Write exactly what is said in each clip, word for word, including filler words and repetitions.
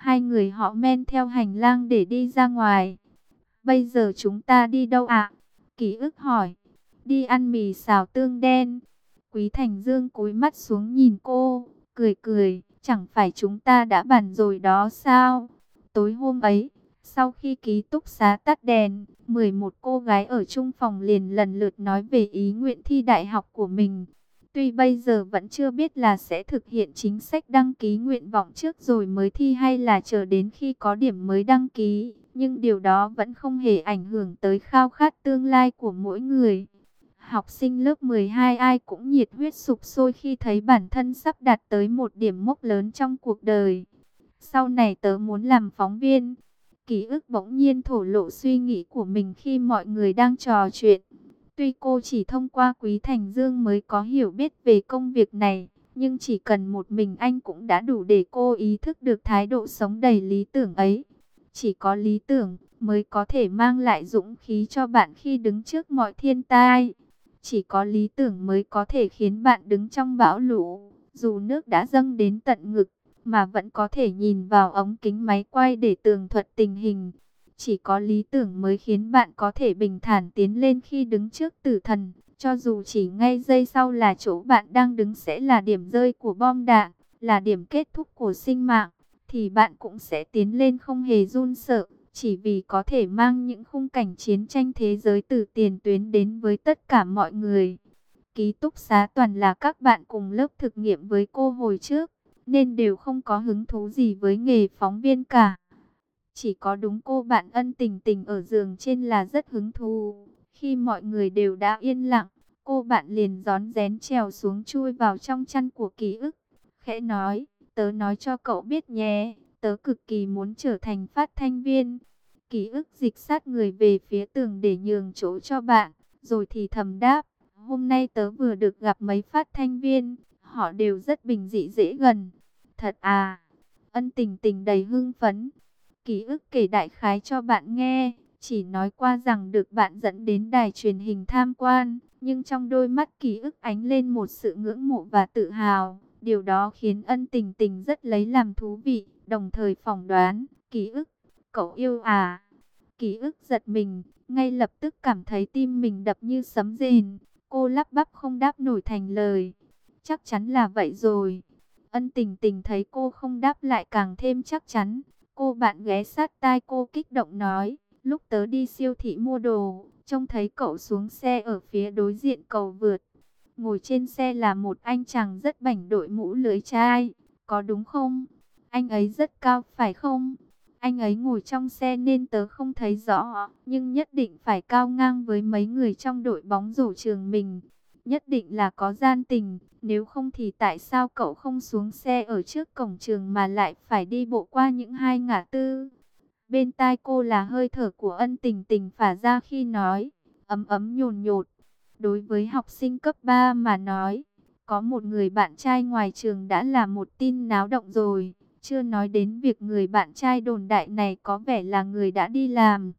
Hai người họ men theo hành lang để đi ra ngoài. Bây giờ chúng ta đi đâu ạ? Ký ức hỏi. Đi ăn mì xào tương đen. Quý Thành Dương cúi mắt xuống nhìn cô, cười cười. Chẳng phải chúng ta đã bàn rồi đó sao? Tối hôm ấy, sau khi ký túc xá tắt đèn, mười một cô gái ở chung phòng liền lần lượt nói về ý nguyện thi đại học của mình. Tuy bây giờ vẫn chưa biết là sẽ thực hiện chính sách đăng ký nguyện vọng trước rồi mới thi hay là chờ đến khi có điểm mới đăng ký, nhưng điều đó vẫn không hề ảnh hưởng tới khao khát tương lai của mỗi người. Học sinh lớp mười hai ai cũng nhiệt huyết sục sôi khi thấy bản thân sắp đạt tới một điểm mốc lớn trong cuộc đời. Sau này tớ muốn làm phóng viên. Ký ức bỗng nhiên thổ lộ suy nghĩ của mình khi mọi người đang trò chuyện. Tuy cô chỉ thông qua Quý Thành Dương mới có hiểu biết về công việc này, nhưng chỉ cần một mình anh cũng đã đủ để cô ý thức được thái độ sống đầy lý tưởng ấy. Chỉ có lý tưởng mới có thể mang lại dũng khí cho bạn khi đứng trước mọi thiên tai. Chỉ có lý tưởng mới có thể khiến bạn đứng trong bão lũ, dù nước đã dâng đến tận ngực, mà vẫn có thể nhìn vào ống kính máy quay để tường thuật tình hình. Chỉ có lý tưởng mới khiến bạn có thể bình thản tiến lên khi đứng trước tử thần, cho dù chỉ ngay giây sau là chỗ bạn đang đứng sẽ là điểm rơi của bom đạn, là điểm kết thúc của sinh mạng, thì bạn cũng sẽ tiến lên không hề run sợ, chỉ vì có thể mang những khung cảnh chiến tranh thế giới từ tiền tuyến đến với tất cả mọi người. Ký túc xá toàn là các bạn cùng lớp thực nghiệm với cô hồi trước, nên đều không có hứng thú gì với nghề phóng viên cả. Chỉ có đúng cô bạn Ân Tình Tình ở giường trên là rất hứng thú. Khi mọi người đều đã yên lặng, cô bạn liền rón rén trèo xuống chui vào trong chăn của Ký ức. Khẽ nói, tớ nói cho cậu biết nhé, tớ cực kỳ muốn trở thành phát thanh viên. Ký ức dịch sát người về phía tường để nhường chỗ cho bạn, rồi thì thầm đáp, hôm nay tớ vừa được gặp mấy phát thanh viên, họ đều rất bình dị dễ gần. Thật à? Ân Tình Tình đầy hưng phấn. Ký ức kể đại khái cho bạn nghe, chỉ nói qua rằng được bạn dẫn đến đài truyền hình tham quan, nhưng trong đôi mắt Ký ức ánh lên một sự ngưỡng mộ và tự hào. Điều đó khiến Ân Tình Tình rất lấy làm thú vị, đồng thời phỏng đoán, Ký ức, cậu yêu à? Ký ức giật mình, ngay lập tức cảm thấy tim mình đập như sấm rền. Cô lắp bắp không đáp nổi thành lời. Chắc chắn là vậy rồi. Ân Tình Tình thấy cô không đáp lại càng thêm chắc chắn. Cô bạn ghé sát tai cô kích động nói, lúc tớ đi siêu thị mua đồ, trông thấy cậu xuống xe ở phía đối diện cầu vượt. Ngồi trên xe là một anh chàng rất bảnh đội mũ lưới chai, có đúng không? Anh ấy rất cao phải không? Anh ấy ngồi trong xe nên tớ không thấy rõ, nhưng nhất định phải cao ngang với mấy người trong đội bóng rổ trường mình. Nhất định là có gian tình, nếu không thì tại sao cậu không xuống xe ở trước cổng trường mà lại phải đi bộ qua những hai ngã tư? Bên tai cô là hơi thở của Ân Tình Tình phả ra khi nói, ấm ấm nhồn nhột. Đối với học sinh cấp ba mà nói, có một người bạn trai ngoài trường đã là một tin náo động rồi. Chưa nói đến việc người bạn trai đồn đại này có vẻ là người đã đi làm.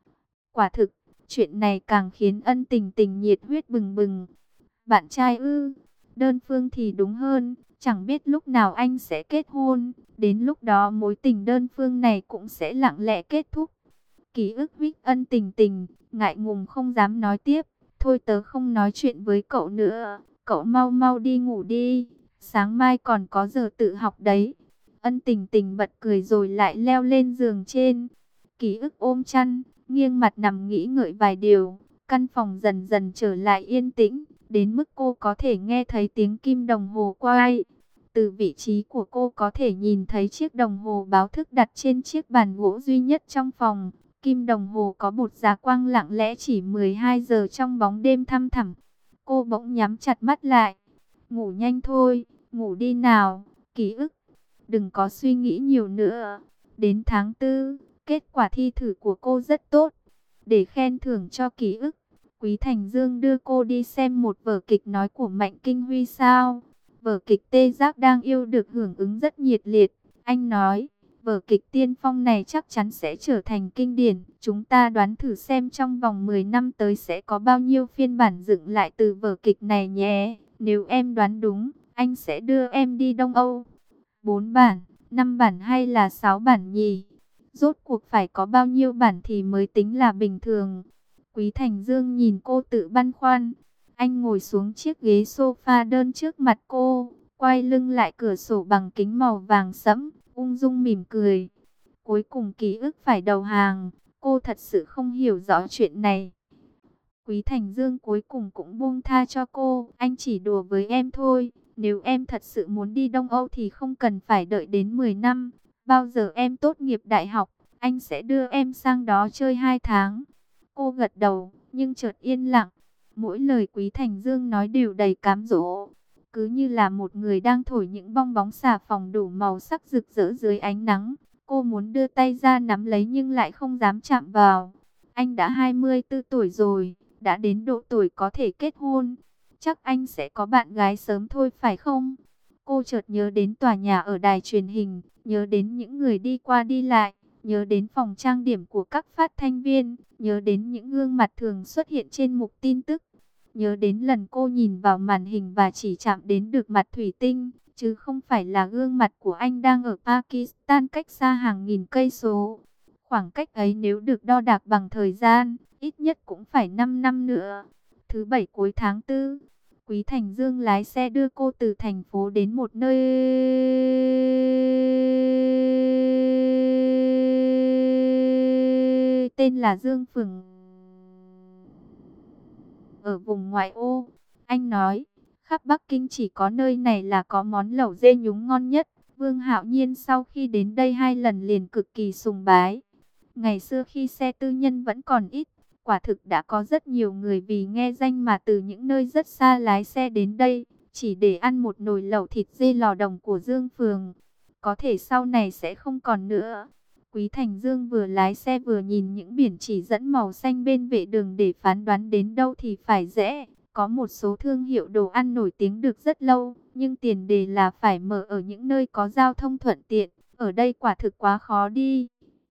Quả thực, chuyện này càng khiến Ân Tình Tình nhiệt huyết bừng bừng. Bạn trai ư? Đơn phương thì đúng hơn, chẳng biết lúc nào anh sẽ kết hôn, đến lúc đó mối tình đơn phương này cũng sẽ lặng lẽ kết thúc. Ký ức huých Ân Tình Tình, ngại ngùng không dám nói tiếp, thôi tớ không nói chuyện với cậu nữa, cậu mau mau đi ngủ đi, sáng mai còn có giờ tự học đấy. Ân Tình Tình bật cười rồi lại leo lên giường trên. Ký ức ôm chăn, nghiêng mặt nằm nghĩ ngợi vài điều, căn phòng dần dần trở lại yên tĩnh. Đến mức cô có thể nghe thấy tiếng kim đồng hồ quay. Từ vị trí của cô có thể nhìn thấy chiếc đồng hồ báo thức đặt trên chiếc bàn gỗ duy nhất trong phòng. Kim đồng hồ có bột giá quang lặng lẽ chỉ mười hai giờ trong bóng đêm thăm thẳm. Cô bỗng nhắm chặt mắt lại. Ngủ nhanh thôi, ngủ đi nào, Ký ức. Đừng có suy nghĩ nhiều nữa. Đến tháng tư, kết quả thi thử của cô rất tốt. Để khen thưởng cho Ký ức, Quý Thành Dương đưa cô đi xem một vở kịch nói của Mạnh Kinh Huy sao. Vở kịch Tê Giác Đang Yêu được hưởng ứng rất nhiệt liệt. Anh nói, vở kịch tiên phong này chắc chắn sẽ trở thành kinh điển. Chúng ta đoán thử xem trong vòng mười năm tới sẽ có bao nhiêu phiên bản dựng lại từ vở kịch này nhé. Nếu em đoán đúng, anh sẽ đưa em đi Đông Âu. Bốn bản, năm bản hay là sáu bản nhỉ? Rốt cuộc phải có bao nhiêu bản thì mới tính là bình thường? Quý Thành Dương nhìn cô tự băn khoăn. Anh ngồi xuống chiếc ghế sofa đơn trước mặt cô, quay lưng lại cửa sổ bằng kính màu vàng sẫm, ung dung mỉm cười. Cuối cùng ký ức phải đầu hàng, cô thật sự không hiểu rõ chuyện này. Quý Thành Dương cuối cùng cũng buông tha cho cô, anh chỉ đùa với em thôi. Nếu em thật sự muốn đi Đông Âu thì không cần phải đợi đến mười năm. Bao giờ em tốt nghiệp đại học, anh sẽ đưa em sang đó chơi hai tháng. Cô gật đầu, nhưng chợt yên lặng. Mỗi lời Quý Thành Dương nói đều đầy cám dỗ. Cứ như là một người đang thổi những bong bóng xà phòng đủ màu sắc rực rỡ dưới ánh nắng. Cô muốn đưa tay ra nắm lấy nhưng lại không dám chạm vào. Anh đã hai mươi tư tuổi rồi, đã đến độ tuổi có thể kết hôn. Chắc anh sẽ có bạn gái sớm thôi phải không? Cô chợt nhớ đến tòa nhà ở đài truyền hình, nhớ đến những người đi qua đi lại, nhớ đến phòng trang điểm của các phát thanh viên, nhớ đến những gương mặt thường xuất hiện trên mục tin tức. Nhớ đến lần cô nhìn vào màn hình và chỉ chạm đến được mặt thủy tinh, chứ không phải là gương mặt của anh đang ở Pakistan cách xa hàng nghìn cây số. Khoảng cách ấy nếu được đo đạc bằng thời gian, ít nhất cũng phải năm năm nữa. Thứ bảy cuối tháng tư, Quý Thành Dương lái xe đưa cô từ thành phố đến một nơi tên là Dương Phường, ở vùng ngoại ô. Anh nói, khắp Bắc Kinh chỉ có nơi này là có món lẩu dê nhúng ngon nhất. Vương Hạo Nhiên sau khi đến đây hai lần liền cực kỳ sùng bái. Ngày xưa khi xe tư nhân vẫn còn ít, quả thực đã có rất nhiều người vì nghe danh mà từ những nơi rất xa lái xe đến đây, chỉ để ăn một nồi lẩu thịt dê lò đồng của Dương Phường. Có thể sau này sẽ không còn nữa. Quý Thành Dương vừa lái xe vừa nhìn những biển chỉ dẫn màu xanh bên vệ đường để phán đoán đến đâu thì phải rẽ. Có một số thương hiệu đồ ăn nổi tiếng được rất lâu, nhưng tiền đề là phải mở ở những nơi có giao thông thuận tiện. Ở đây quả thực quá khó đi.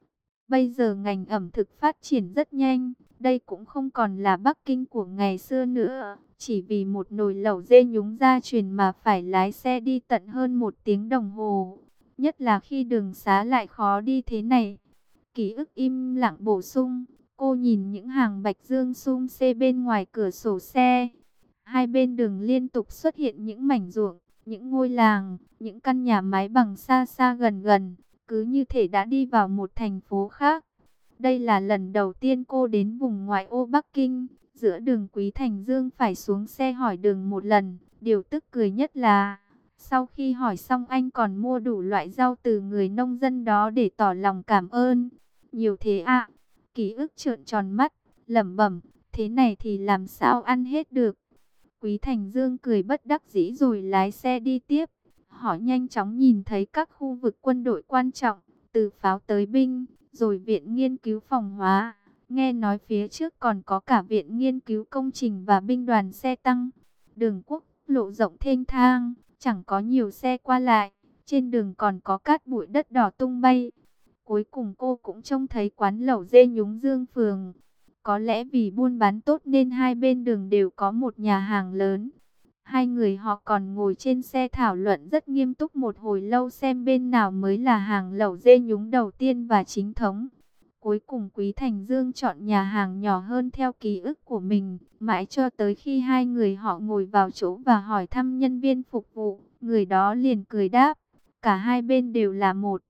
Bây giờ ngành ẩm thực phát triển rất nhanh, đây cũng không còn là Bắc Kinh của ngày xưa nữa. Chỉ vì một nồi lẩu dê nhúng gia truyền mà phải lái xe đi tận hơn một tiếng đồng hồ. Nhất là khi đường xá lại khó đi thế này. Ký ức im lặng bổ sung, cô nhìn những hàng bạch dương sum xê bên ngoài cửa sổ xe. Hai bên đường liên tục xuất hiện những mảnh ruộng, những ngôi làng, những căn nhà mái bằng xa xa gần gần. Cứ như thể đã đi vào một thành phố khác. Đây là lần đầu tiên cô đến vùng ngoại ô Bắc Kinh. Giữa đường Quý Thành Dương phải xuống xe hỏi đường một lần. Điều tức cười nhất là, sau khi hỏi xong anh còn mua đủ loại rau từ người nông dân đó để tỏ lòng cảm ơn. Nhiều thế ạ. Ký ức trợn tròn mắt, lẩm bẩm, thế này thì làm sao ăn hết được. Quý Thành Dương cười bất đắc dĩ rồi lái xe đi tiếp. Họ nhanh chóng nhìn thấy các khu vực quân đội quan trọng, từ pháo tới binh, rồi viện nghiên cứu phòng hóa. Nghe nói phía trước còn có cả viện nghiên cứu công trình và binh đoàn xe tăng. Đường quốc lộ rộng thênh thang, chẳng có nhiều xe qua lại. Trên đường còn có cát bụi đất đỏ tung bay. Cuối cùng cô cũng trông thấy quán lẩu dê nhúng Dương Phường. Có lẽ vì buôn bán tốt nên hai bên đường đều có một nhà hàng lớn. Hai người họ còn ngồi trên xe thảo luận rất nghiêm túc một hồi lâu xem bên nào mới là hàng lẩu dê nhúng đầu tiên và chính thống. Cuối cùng Quý Thành Dương chọn nhà hàng nhỏ hơn theo ký ức của mình, mãi cho tới khi hai người họ ngồi vào chỗ và hỏi thăm nhân viên phục vụ, người đó liền cười đáp, cả hai bên đều là một.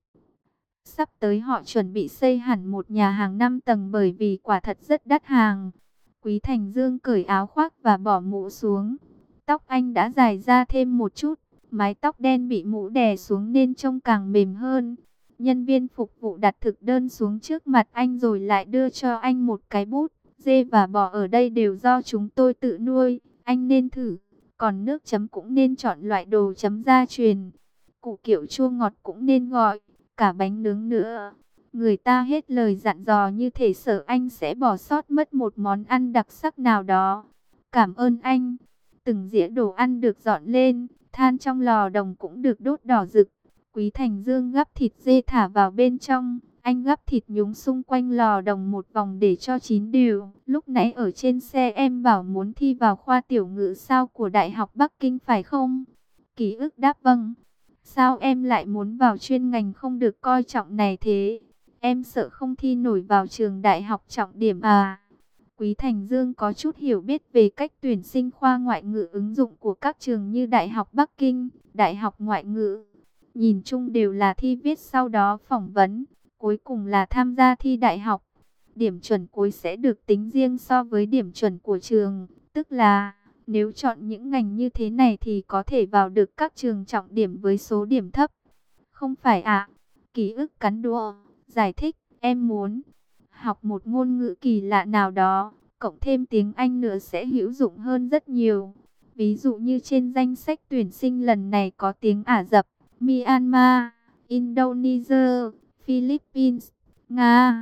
Sắp tới họ chuẩn bị xây hẳn một nhà hàng năm tầng bởi vì quả thật rất đắt hàng. Quý Thành Dương cởi áo khoác và bỏ mũ xuống. Tóc anh đã dài ra thêm một chút, mái tóc đen bị mũ đè xuống nên trông càng mềm hơn. Nhân viên phục vụ đặt thực đơn xuống trước mặt anh rồi lại đưa cho anh một cái bút. Dê và bò ở đây đều do chúng tôi tự nuôi, anh nên thử. Còn nước chấm cũng nên chọn loại đồ chấm gia truyền. Củ kiệu chua ngọt cũng nên gọi, cả bánh nướng nữa. Người ta hết lời dặn dò như thể sợ anh sẽ bỏ sót mất một món ăn đặc sắc nào đó. Cảm ơn anh. Từng dĩa đồ ăn được dọn lên, than trong lò đồng cũng được đốt đỏ rực. Quý Thành Dương gắp thịt dê thả vào bên trong, anh gắp thịt nhúng xung quanh lò đồng một vòng để cho chín đều. Lúc nãy ở trên xe em bảo muốn thi vào khoa tiểu ngữ sao của Đại học Bắc Kinh phải không? Ký ức đáp vâng. Sao em lại muốn vào chuyên ngành không được coi trọng này thế? Em sợ không thi nổi vào trường đại học trọng điểm à? Quý Thành Dương có chút hiểu biết về cách tuyển sinh khoa ngoại ngữ ứng dụng của các trường như Đại học Bắc Kinh, Đại học Ngoại ngữ. Nhìn chung đều là thi viết sau đó phỏng vấn, cuối cùng là tham gia thi đại học. Điểm chuẩn cuối sẽ được tính riêng so với điểm chuẩn của trường, tức là nếu chọn những ngành như thế này thì có thể vào được các trường trọng điểm với số điểm thấp. Không phải ạ? Ký ức cắn đũa, giải thích, em muốn học một ngôn ngữ kỳ lạ nào đó, cộng thêm tiếng Anh nữa sẽ hữu dụng hơn rất nhiều. Ví dụ như trên danh sách tuyển sinh lần này có tiếng Ả Rập, Myanmar, Indonesia, Philippines, Nga.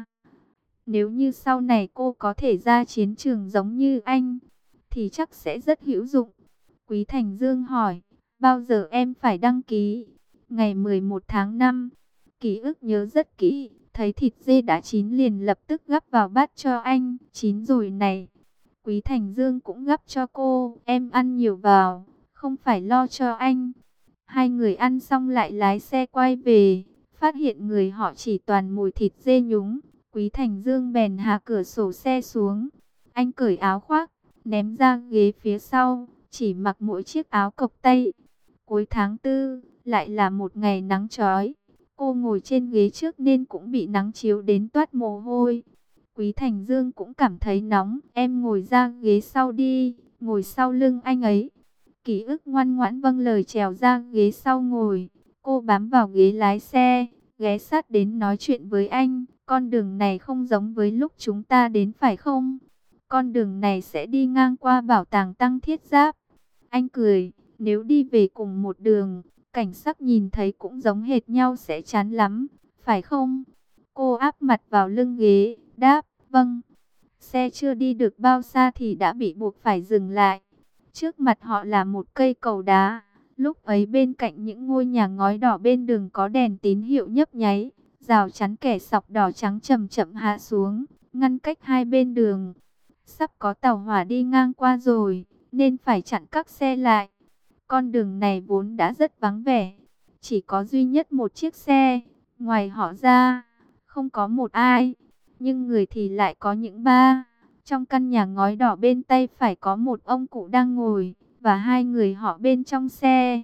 Nếu như sau này cô có thể ra chiến trường giống như anh, thì chắc sẽ rất hữu dụng. Quý Thành Dương hỏi, bao giờ em phải đăng ký? Ngày mười một tháng năm. Ký ức nhớ rất kỹ, thấy thịt dê đã chín liền lập tức gắp vào bát cho anh. Chín rồi này. Quý Thành Dương cũng gắp cho cô, em ăn nhiều vào, không phải lo cho anh. Hai người ăn xong lại lái xe quay về, phát hiện người họ chỉ toàn mùi thịt dê nhúng. Quý Thành Dương bèn hạ cửa sổ xe xuống. Anh cởi áo khoác, ném ra ghế phía sau, chỉ mặc mỗi chiếc áo cộc tay. Cuối tháng tư, lại là một ngày nắng chói. Cô ngồi trên ghế trước nên cũng bị nắng chiếu đến toát mồ hôi. Quý Thành Dương cũng cảm thấy nóng. Em ngồi ra ghế sau đi, ngồi sau lưng anh ấy. Ký ức ngoan ngoãn vâng lời trèo ra ghế sau ngồi. Cô bám vào ghế lái xe, ghé sát đến nói chuyện với anh. Con đường này không giống với lúc chúng ta đến phải không? Con đường này sẽ đi ngang qua bảo tàng Tăng Thiết Giáp. Anh cười, nếu đi về cùng một đường, cảnh sắc nhìn thấy cũng giống hệt nhau sẽ chán lắm, phải không? Cô áp mặt vào lưng ghế, đáp, vâng. Xe chưa đi được bao xa thì đã bị buộc phải dừng lại. Trước mặt họ là một cây cầu đá. Lúc ấy bên cạnh những ngôi nhà ngói đỏ bên đường có đèn tín hiệu nhấp nháy. Rào chắn kẻ sọc đỏ trắng chậm chậm hạ xuống, ngăn cách hai bên đường. Sắp có tàu hỏa đi ngang qua rồi, nên phải chặn các xe lại. Con đường này vốn đã rất vắng vẻ, chỉ có duy nhất một chiếc xe, ngoài họ ra, không có một ai. Nhưng người thì lại có những ba. Trong căn nhà ngói đỏ bên tay phải có một ông cụ đang ngồi, và hai người họ bên trong xe.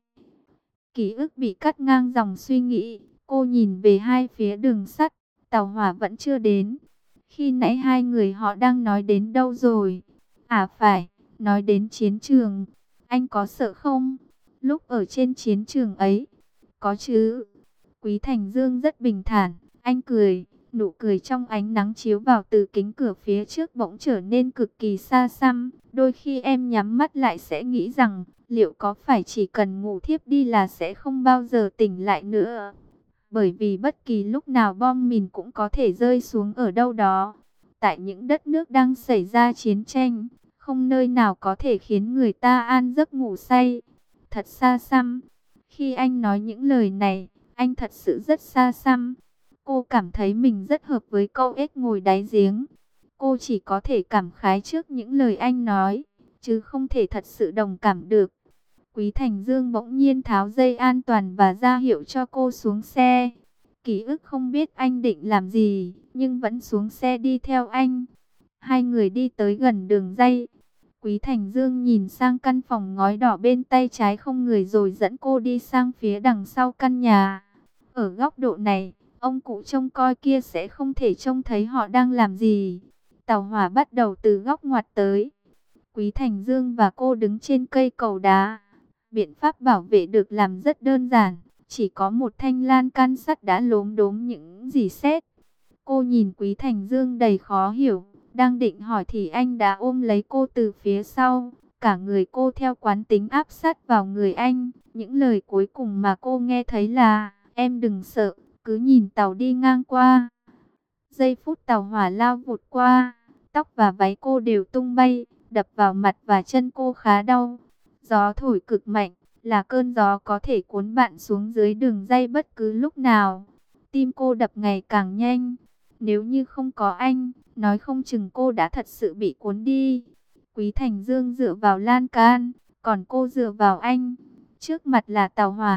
Ký ức bị cắt ngang dòng suy nghĩ. Cô nhìn về hai phía đường sắt, tàu hỏa vẫn chưa đến. Khi nãy hai người họ đang nói đến đâu rồi? À phải, nói đến chiến trường. Anh có sợ không? Lúc ở trên chiến trường ấy, có chứ. Quý Thành Dương rất bình thản, anh cười, nụ cười trong ánh nắng chiếu vào từ kính cửa phía trước bỗng trở nên cực kỳ xa xăm. Đôi khi em nhắm mắt lại sẽ nghĩ rằng, liệu có phải chỉ cần ngủ thiếp đi là sẽ không bao giờ tỉnh lại nữa? Bởi vì bất kỳ lúc nào bom mìn cũng có thể rơi xuống ở đâu đó. Tại những đất nước đang xảy ra chiến tranh, không nơi nào có thể khiến người ta an giấc ngủ say. Thật xa xăm. Khi anh nói những lời này, anh thật sự rất xa xăm. Cô cảm thấy mình rất hợp với câu ếch ngồi đáy giếng. Cô chỉ có thể cảm khái trước những lời anh nói, chứ không thể thật sự đồng cảm được. Quý Thành Dương bỗng nhiên tháo dây an toàn và ra hiệu cho cô xuống xe. Ký ức không biết anh định làm gì, nhưng vẫn xuống xe đi theo anh. Hai người đi tới gần đường ray. Quý Thành Dương nhìn sang căn phòng ngói đỏ bên tay trái không người rồi dẫn cô đi sang phía đằng sau căn nhà. Ở góc độ này, ông cụ trông coi kia sẽ không thể trông thấy họ đang làm gì. Tàu hỏa bắt đầu từ góc ngoặt tới. Quý Thành Dương và cô đứng trên cây cầu đá. Biện pháp bảo vệ được làm rất đơn giản. Chỉ có một thanh lan can sắt đã lốm đốm những gì xét. Cô nhìn Quý Thành Dương đầy khó hiểu. Đang định hỏi thì anh đã ôm lấy cô từ phía sau. Cả người cô theo quán tính áp sát vào người anh. Những lời cuối cùng mà cô nghe thấy là: em đừng sợ, cứ nhìn tàu đi ngang qua. Giây phút tàu hỏa lao vụt qua, tóc và váy cô đều tung bay, đập vào mặt và chân cô khá đau. Gió thổi cực mạnh, là cơn gió có thể cuốn bạn xuống dưới đường ray bất cứ lúc nào. Tim cô đập ngày càng nhanh. Nếu như không có anh, nói không chừng cô đã thật sự bị cuốn đi. Quý Thành Dương dựa vào lan can, còn cô dựa vào anh. Trước mặt là tàu hỏa,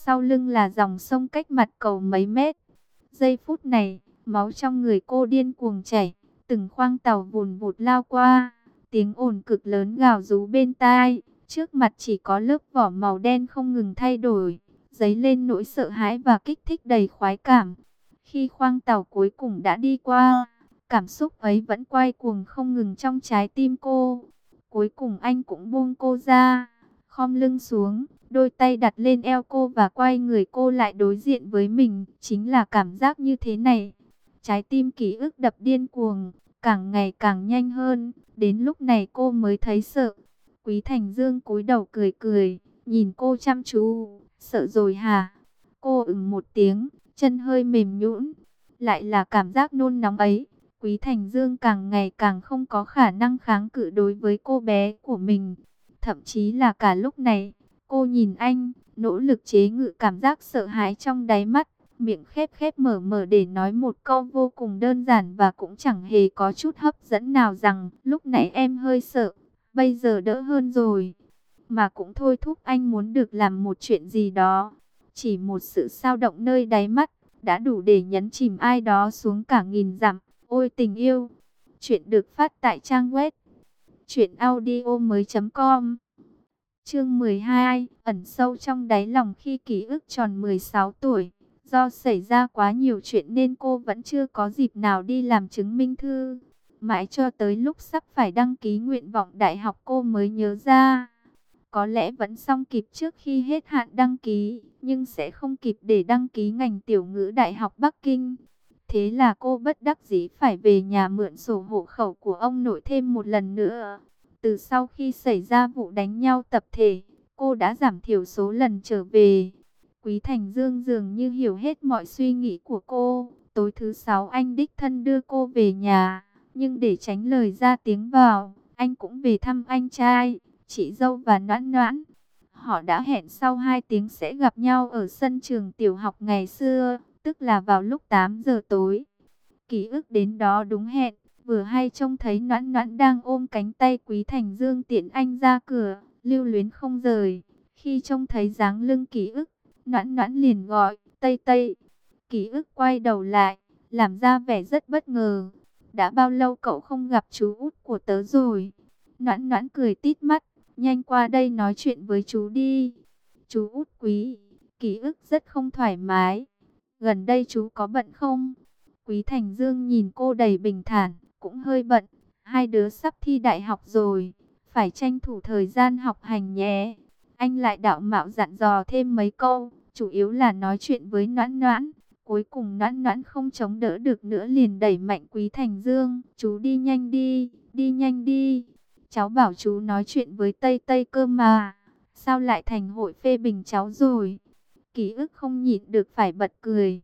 Sau lưng là dòng sông cách mặt cầu mấy mét. Giây phút này, máu trong người cô điên cuồng chảy, từng khoang tàu vùn vụt lao qua, tiếng ồn cực lớn gào rú bên tai, trước mặt chỉ có lớp vỏ màu đen không ngừng thay đổi, dấy lên nỗi sợ hãi và kích thích đầy khoái cảm. Khi khoang tàu cuối cùng đã đi qua, cảm xúc ấy vẫn quay cuồng không ngừng trong trái tim cô. Cuối cùng anh cũng buông cô ra, khom lưng xuống, đôi tay đặt lên eo cô và quay người cô lại đối diện với mình. Chính là cảm giác như thế này. Trái tim ký ức đập điên cuồng, càng ngày càng nhanh hơn. Đến lúc này cô mới thấy sợ. Quý Thành Dương cúi đầu cười cười, nhìn cô chăm chú. Sợ rồi hả? Cô ừm một tiếng, chân hơi mềm nhũn. Lại là cảm giác nôn nóng ấy. Quý Thành Dương càng ngày càng không có khả năng kháng cự đối với cô bé của mình. Thậm chí là cả lúc này, cô nhìn anh, nỗ lực chế ngự cảm giác sợ hãi trong đáy mắt, miệng khép khép mở mở để nói một câu vô cùng đơn giản và cũng chẳng hề có chút hấp dẫn nào rằng lúc nãy em hơi sợ, bây giờ đỡ hơn rồi. Mà cũng thôi thúc anh muốn được làm một chuyện gì đó. Chỉ một sự dao động nơi đáy mắt đã đủ để nhấn chìm ai đó xuống cả nghìn dặm. Ôi tình yêu. Chuyện được phát tại trang web truyện audio mới chấm com. Chương mười hai, ẩn sâu trong đáy lòng khi ký ức tròn mười sáu tuổi. Do xảy ra quá nhiều chuyện nên cô vẫn chưa có dịp nào đi làm chứng minh thư. Mãi cho tới lúc sắp phải đăng ký nguyện vọng đại học cô mới nhớ ra. Có lẽ vẫn xong kịp trước khi hết hạn đăng ký, nhưng sẽ không kịp để đăng ký ngành tiểu ngữ Đại học Bắc Kinh. Thế là cô bất đắc dĩ phải về nhà mượn sổ hộ khẩu của ông nội thêm một lần nữa. Từ sau khi xảy ra vụ đánh nhau tập thể, cô đã giảm thiểu số lần trở về. Quý Thành Dương dường như hiểu hết mọi suy nghĩ của cô. Tối thứ sáu anh đích thân đưa cô về nhà. Nhưng để tránh lời ra tiếng vào, anh cũng về thăm anh trai, chị dâu và Noãn Noãn. Họ đã hẹn sau hai tiếng sẽ gặp nhau ở sân trường tiểu học ngày xưa, tức là vào lúc tám giờ tối. Ký ức đến đó đúng hẹn. Vừa hay trông thấy Noãn Noãn đang ôm cánh tay Quý Thành Dương tiễn anh ra cửa, lưu luyến không rời. Khi trông thấy dáng lưng Ký ức, Noãn Noãn liền gọi, Tây Tây. Ký ức quay đầu lại, làm ra vẻ rất bất ngờ. Đã bao lâu cậu không gặp chú út của tớ rồi? Noãn Noãn cười tít mắt, nhanh qua đây nói chuyện với chú đi. Chú út Quý. Ký ức rất không thoải mái. Gần đây chú có bận không? Quý Thành Dương nhìn cô đầy bình thản, cũng hơi bận. Hai đứa sắp thi đại học rồi, phải tranh thủ thời gian học hành nhé. Anh lại đạo mạo dặn dò thêm mấy câu, chủ yếu là nói chuyện với Noãn Noãn. Cuối cùng Noãn Noãn không chống đỡ được nữa liền đẩy mạnh Quý Thành Dương. Chú đi nhanh đi, đi nhanh đi. Cháu bảo chú nói chuyện với Tây Tây cơ mà. Sao lại thành hội phê bình cháu rồi? Ký ức không nhịn được phải bật cười.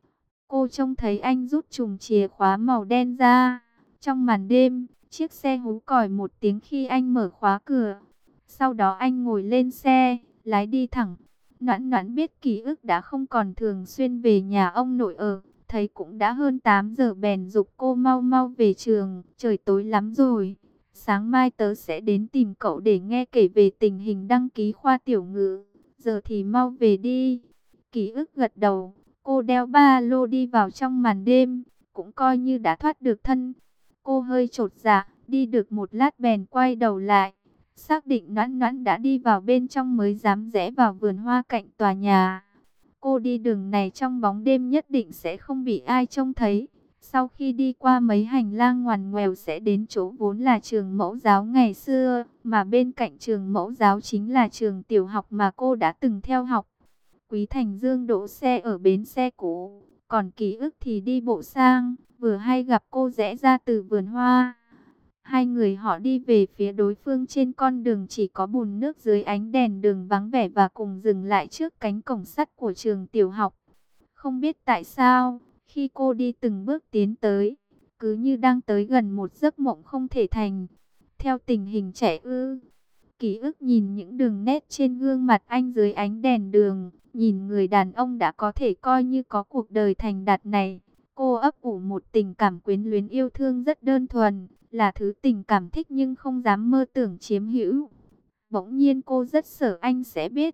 Cô trông thấy anh rút chùm chìa khóa màu đen ra. Trong màn đêm, chiếc xe hú còi một tiếng khi anh mở khóa cửa. Sau đó anh ngồi lên xe, lái đi thẳng. Noãn Noãn biết Ký ức đã không còn thường xuyên về nhà ông nội ở. Thấy cũng đã hơn tám giờ bèn giục cô mau mau về trường. Trời tối lắm rồi. Sáng mai tớ sẽ đến tìm cậu để nghe kể về tình hình đăng ký khoa tiểu ngữ. Giờ thì mau về đi. Ký ức gật đầu. Cô đeo ba lô đi vào trong màn đêm, cũng coi như đã thoát được thân. Cô hơi chột dạ, đi được một lát bèn quay đầu lại. Xác định Noãn Noãn đã đi vào bên trong mới dám rẽ vào vườn hoa cạnh tòa nhà. Cô đi đường này trong bóng đêm nhất định sẽ không bị ai trông thấy. Sau khi đi qua mấy hành lang ngoằn ngoèo sẽ đến chỗ vốn là trường mẫu giáo ngày xưa, mà bên cạnh trường mẫu giáo chính là trường tiểu học mà cô đã từng theo học. Quý Thành Dương đỗ xe ở bến xe cũ, còn Ký ức thì đi bộ sang, vừa hay gặp cô rẽ ra từ vườn hoa. Hai người họ đi về phía đối phương trên con đường chỉ có bùn nước dưới ánh đèn đường vắng vẻ và cùng dừng lại trước cánh cổng sắt của trường tiểu học. Không biết tại sao, khi cô đi từng bước tiến tới, cứ như đang tới gần một giấc mộng không thể thành. Theo tình hình trẻ ư? Ký ức nhìn những đường nét trên gương mặt anh dưới ánh đèn đường, nhìn người đàn ông đã có thể coi như có cuộc đời thành đạt này. Cô ấp ủ một tình cảm quyến luyến yêu thương rất đơn thuần, là thứ tình cảm thích nhưng không dám mơ tưởng chiếm hữu. Bỗng nhiên cô rất sợ anh sẽ biết.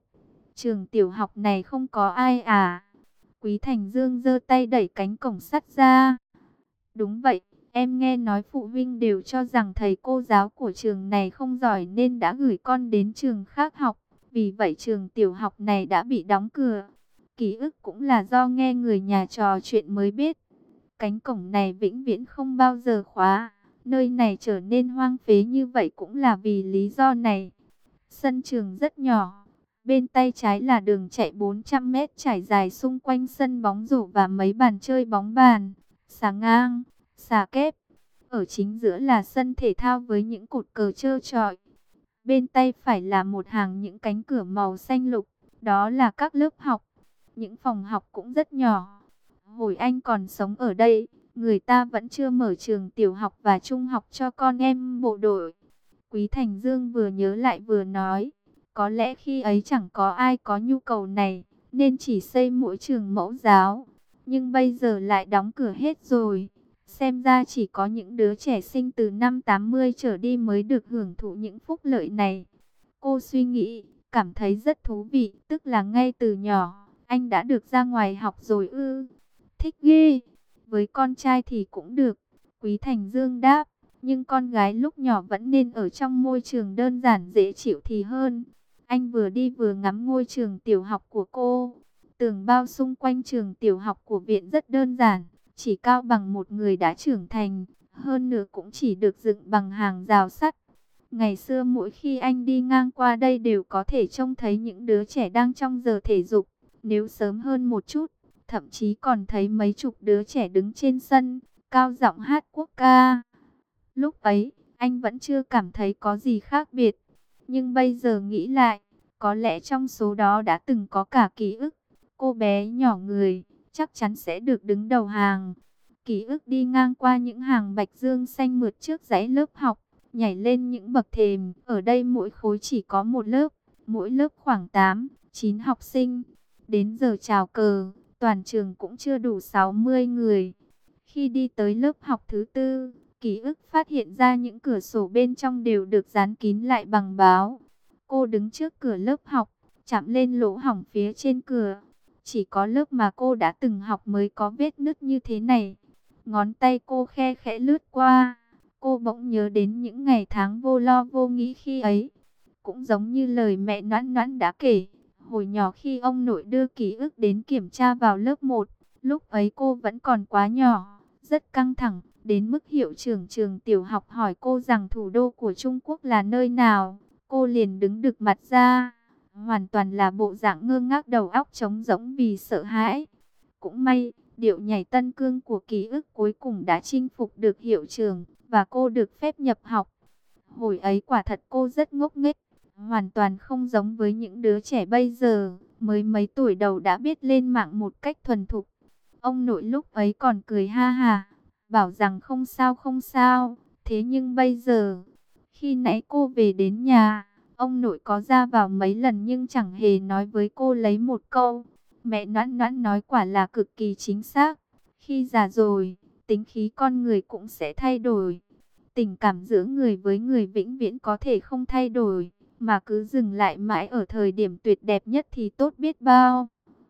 Trường tiểu học này không có ai à? Quý Thành Dương giơ tay đẩy cánh cổng sắt ra. Đúng vậy, em nghe nói phụ huynh đều cho rằng thầy cô giáo của trường này không giỏi nên đã gửi con đến trường khác học. Vì vậy trường tiểu học này đã bị đóng cửa. Ký ức cũng là do nghe người nhà trò chuyện mới biết. Cánh cổng này vĩnh viễn không bao giờ khóa. Nơi này trở nên hoang phế như vậy cũng là vì lý do này. Sân trường rất nhỏ. Bên tay trái là đường chạy bốn trăm mét trải dài xung quanh sân bóng rổ và mấy bàn chơi bóng bàn, xà ngang, xà kép. Ở chính giữa là sân thể thao với những cột cờ trơ trọi. Bên tay phải là một hàng những cánh cửa màu xanh lục, đó là các lớp học. Những phòng học cũng rất nhỏ. Hồi anh còn sống ở đây, người ta vẫn chưa mở trường tiểu học và trung học cho con em bộ đội. Quý Thành Dương vừa nhớ lại vừa nói, có lẽ khi ấy chẳng có ai có nhu cầu này, nên chỉ xây mỗi trường mẫu giáo. Nhưng bây giờ lại đóng cửa hết rồi. Xem ra chỉ có những đứa trẻ sinh từ năm tám mươi trở đi mới được hưởng thụ những phúc lợi này. Cô suy nghĩ, cảm thấy rất thú vị, tức là ngay từ nhỏ, anh đã được ra ngoài học rồi ư. Thích ghê, với con trai thì cũng được, Quý Thành Dương đáp. Nhưng con gái lúc nhỏ vẫn nên ở trong môi trường đơn giản dễ chịu thì hơn. Anh vừa đi vừa ngắm ngôi trường tiểu học của cô. Tường bao xung quanh trường tiểu học của viện rất đơn giản, chỉ cao bằng một người đã trưởng thành, hơn nữa cũng chỉ được dựng bằng hàng rào sắt. Ngày xưa mỗi khi anh đi ngang qua đây đều có thể trông thấy những đứa trẻ đang trong giờ thể dục. Nếu sớm hơn một chút, thậm chí còn thấy mấy chục đứa trẻ đứng trên sân, cao giọng hát quốc ca. Lúc ấy, anh vẫn chưa cảm thấy có gì khác biệt. Nhưng bây giờ nghĩ lại, có lẽ trong số đó đã từng có cả ký ức. Cô bé nhỏ người, chắc chắn sẽ được đứng đầu hàng. Ký ức đi ngang qua những hàng bạch dương xanh mượt trước dãy lớp học, nhảy lên những bậc thềm. Ở đây mỗi khối chỉ có một lớp, mỗi lớp khoảng tám, chín học sinh. Đến giờ chào cờ, toàn trường cũng chưa đủ sáu mươi người. Khi đi tới lớp học thứ tư, ký ức phát hiện ra những cửa sổ bên trong đều được dán kín lại bằng báo. Cô đứng trước cửa lớp học, chạm lên lỗ hổng phía trên cửa. Chỉ có lớp mà cô đã từng học mới có vết nứt như thế này. Ngón tay cô khe khẽ lướt qua. Cô bỗng nhớ đến những ngày tháng vô lo vô nghĩ khi ấy. Cũng giống như lời mẹ Noãn Noãn đã kể. Hồi nhỏ khi ông nội đưa ký ức đến kiểm tra vào lớp một, lúc ấy cô vẫn còn quá nhỏ, rất căng thẳng. Đến mức hiệu trưởng trường tiểu học hỏi cô rằng thủ đô của Trung Quốc là nơi nào, cô liền đứng đực mặt ra, hoàn toàn là bộ dạng ngơ ngác đầu óc trống rỗng vì sợ hãi. Cũng may, điệu nhảy tân cương của ký ức cuối cùng đã chinh phục được hiệu trưởng, và cô được phép nhập học. Hồi ấy quả thật cô rất ngốc nghếch, hoàn toàn không giống với những đứa trẻ bây giờ, mới mấy tuổi đầu đã biết lên mạng một cách thuần thục. Ông nội lúc ấy còn cười ha ha, bảo rằng không sao không sao. Thế nhưng bây giờ, khi nãy cô về đến nhà, ông nội có ra vào mấy lần nhưng chẳng hề nói với cô lấy một câu. Mẹ Noãn Noãn nói quả là cực kỳ chính xác. Khi già rồi, tính khí con người cũng sẽ thay đổi. Tình cảm giữa người với người vĩnh viễn có thể không thay đổi, mà cứ dừng lại mãi ở thời điểm tuyệt đẹp nhất thì tốt biết bao.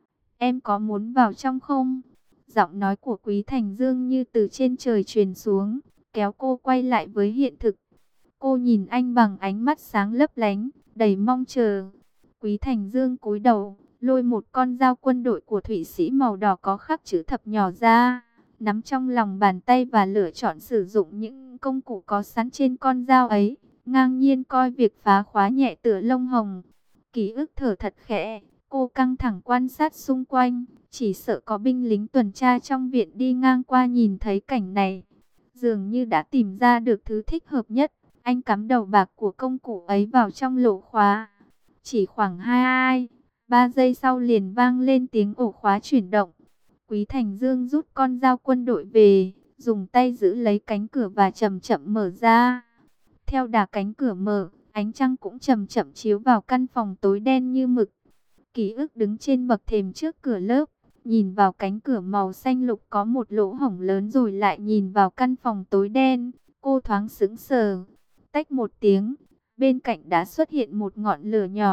Em có muốn vào trong không? Giọng nói của Quý Thành Dương như từ trên trời truyền xuống, kéo cô quay lại với hiện thực. Cô nhìn anh bằng ánh mắt sáng lấp lánh, đầy mong chờ. Quý Thành Dương cúi đầu, lôi một con dao quân đội của Thụy Sĩ màu đỏ có khắc chữ thập nhỏ ra, nắm trong lòng bàn tay và lựa chọn sử dụng những công cụ có sẵn trên con dao ấy, ngang nhiên coi việc phá khóa nhẹ tựa lông hồng. Ký ức thở thật khẽ, cô căng thẳng quan sát xung quanh, chỉ sợ có binh lính tuần tra trong viện đi ngang qua nhìn thấy cảnh này. Dường như đã tìm ra được thứ thích hợp nhất, anh cắm đầu bạc của công cụ ấy vào trong lỗ khóa. Chỉ khoảng hai, ba giây sau liền vang lên tiếng ổ khóa chuyển động. Quý Thành Dương rút con dao quân đội về, dùng tay giữ lấy cánh cửa và chậm chậm mở ra. Theo đà cánh cửa mở, ánh trăng cũng chậm chậm chiếu vào căn phòng tối đen như mực. Ký ức đứng trên bậc thềm trước cửa lớp, nhìn vào cánh cửa màu xanh lục có một lỗ hổng lớn rồi lại nhìn vào căn phòng tối đen. Cô thoáng sững sờ. Tách một tiếng, bên cạnh đã xuất hiện một ngọn lửa nhỏ.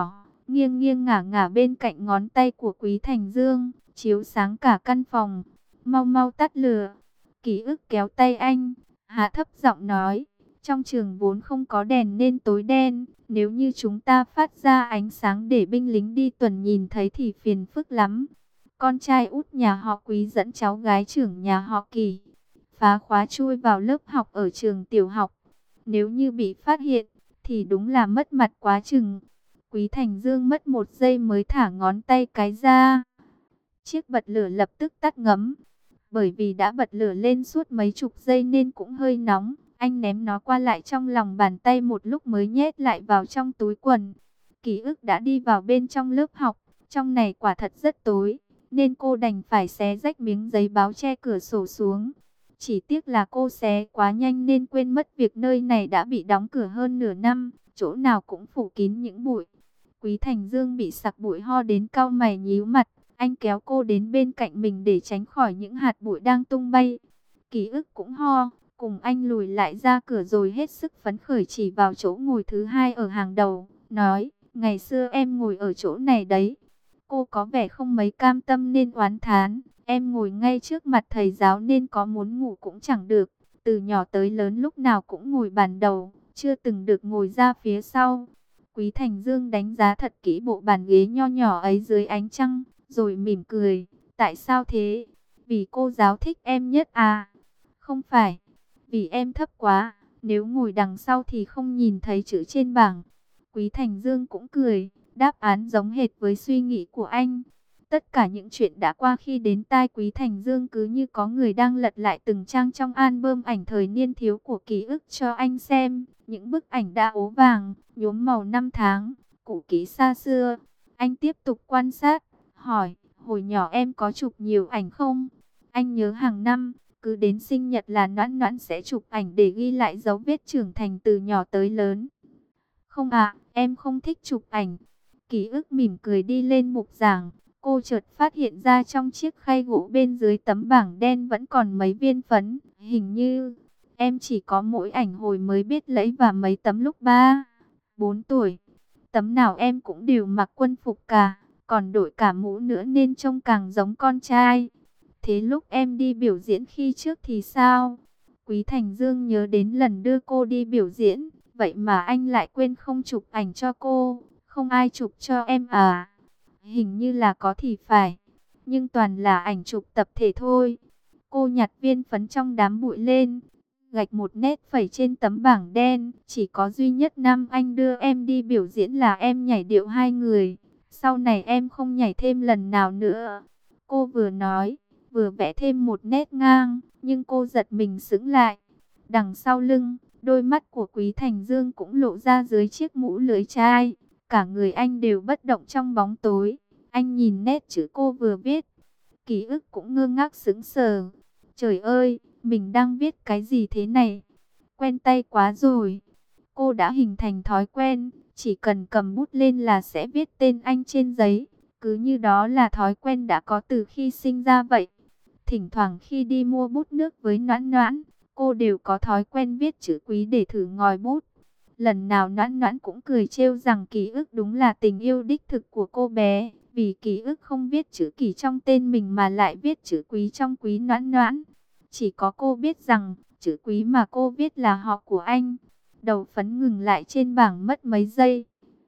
nghiêng nghiêng ngả ngả bên cạnh ngón tay của Quý Thành Dương, chiếu sáng cả căn phòng. Mau mau tắt lửa. Ký ức kéo tay anh, hạ thấp giọng nói, trong trường vốn không có đèn nên tối đen, nếu như chúng ta phát ra ánh sáng để binh lính đi tuần nhìn thấy thì phiền phức lắm. Con trai út nhà họ Quý dẫn cháu gái trưởng nhà họ Kỳ phá khóa chui vào lớp học ở trường tiểu học. Nếu như bị phát hiện thì đúng là mất mặt quá chừng. Quý Thành Dương mất một giây mới thả ngón tay cái ra. Chiếc bật lửa lập tức tắt ngấm. Bởi vì đã bật lửa lên suốt mấy chục giây nên cũng hơi nóng. Anh ném nó qua lại trong lòng bàn tay một lúc mới nhét lại vào trong túi quần. Ký ức đã đi vào bên trong lớp học. Trong này quả thật rất tối, nên cô đành phải xé rách miếng giấy báo che cửa sổ xuống. Chỉ tiếc là cô xé quá nhanh nên quên mất việc nơi này đã bị đóng cửa hơn nửa năm. Chỗ nào cũng phủ kín những bụi. Quý Thành Dương bị sặc bụi ho đến cau mày nhíu mặt. Anh kéo cô đến bên cạnh mình để tránh khỏi những hạt bụi đang tung bay. Ký ức cũng ho, cùng anh lùi lại ra cửa rồi hết sức phấn khởi chỉ vào chỗ ngồi thứ hai ở hàng đầu, nói, ngày xưa em ngồi ở chỗ này đấy. Cô có vẻ không mấy cam tâm nên oán thán, em ngồi ngay trước mặt thầy giáo nên có muốn ngủ cũng chẳng được. Từ nhỏ tới lớn lúc nào cũng ngồi bàn đầu, chưa từng được ngồi ra phía sau. Quý Thành Dương đánh giá thật kỹ bộ bàn ghế nho nhỏ ấy dưới ánh trăng, rồi mỉm cười. Tại sao thế? Vì cô giáo thích em nhất à? Không phải, vì em thấp quá, nếu ngồi đằng sau thì không nhìn thấy chữ trên bảng. Quý Thành Dương cũng cười, đáp án giống hệt với suy nghĩ của anh. Tất cả những chuyện đã qua khi đến tai Quý Thành Dương cứ như có người đang lật lại từng trang trong album ảnh thời niên thiếu của ký ức cho anh xem. Những bức ảnh đã ố vàng, nhuốm màu năm tháng, cũ kỹ xa xưa. Anh tiếp tục quan sát, hỏi, hồi nhỏ em có chụp nhiều ảnh không? Anh nhớ hàng năm, cứ đến sinh nhật là Noãn Noãn sẽ chụp ảnh để ghi lại dấu vết trưởng thành từ nhỏ tới lớn. Không ạ, em không thích chụp ảnh. Ký ức mỉm cười đi lên mục giảng. Cô chợt phát hiện ra trong chiếc khay gỗ bên dưới tấm bảng đen vẫn còn mấy viên phấn. Hình như em chỉ có mỗi ảnh hồi mới biết lấy và mấy tấm lúc ba, bốn tuổi. Tấm nào em cũng đều mặc quân phục cả, còn đội cả mũ nữa nên trông càng giống con trai. Thế lúc em đi biểu diễn khi trước thì sao? Quý Thành Dương nhớ đến lần đưa cô đi biểu diễn, vậy mà anh lại quên không chụp ảnh cho cô. Không ai chụp cho em à? Hình như là có thì phải, nhưng toàn là ảnh chụp tập thể thôi. Cô nhặt viên phấn trong đám bụi lên, gạch một nét phẩy trên tấm bảng đen. Chỉ có duy nhất năm anh đưa em đi biểu diễn là em nhảy điệu hai người. Sau này em không nhảy thêm lần nào nữa. Cô vừa nói, vừa vẽ thêm một nét ngang, nhưng cô giật mình sững lại. Đằng sau lưng, đôi mắt của Quý Thành Dương cũng lộ ra dưới chiếc mũ lưới chai. Cả người anh đều bất động trong bóng tối. Anh nhìn nét chữ cô vừa viết. Ký ức cũng ngơ ngác sững sờ. Trời ơi, mình đang viết cái gì thế này? Quen tay quá rồi. Cô đã hình thành thói quen, chỉ cần cầm bút lên là sẽ viết tên anh trên giấy. Cứ như đó là thói quen đã có từ khi sinh ra vậy. Thỉnh thoảng khi đi mua bút nước với Noãn Noãn, cô đều có thói quen viết chữ Quý để thử ngòi bút. Lần nào Noãn Noãn cũng cười trêu rằng ký ức đúng là tình yêu đích thực của cô bé. Vì ký ức không viết chữ Kỳ trong tên mình mà lại viết chữ Quý trong Quý Noãn Noãn. Chỉ có cô biết rằng, chữ Quý mà cô viết là họ của anh. Đầu phấn ngừng lại trên bảng mất mấy giây.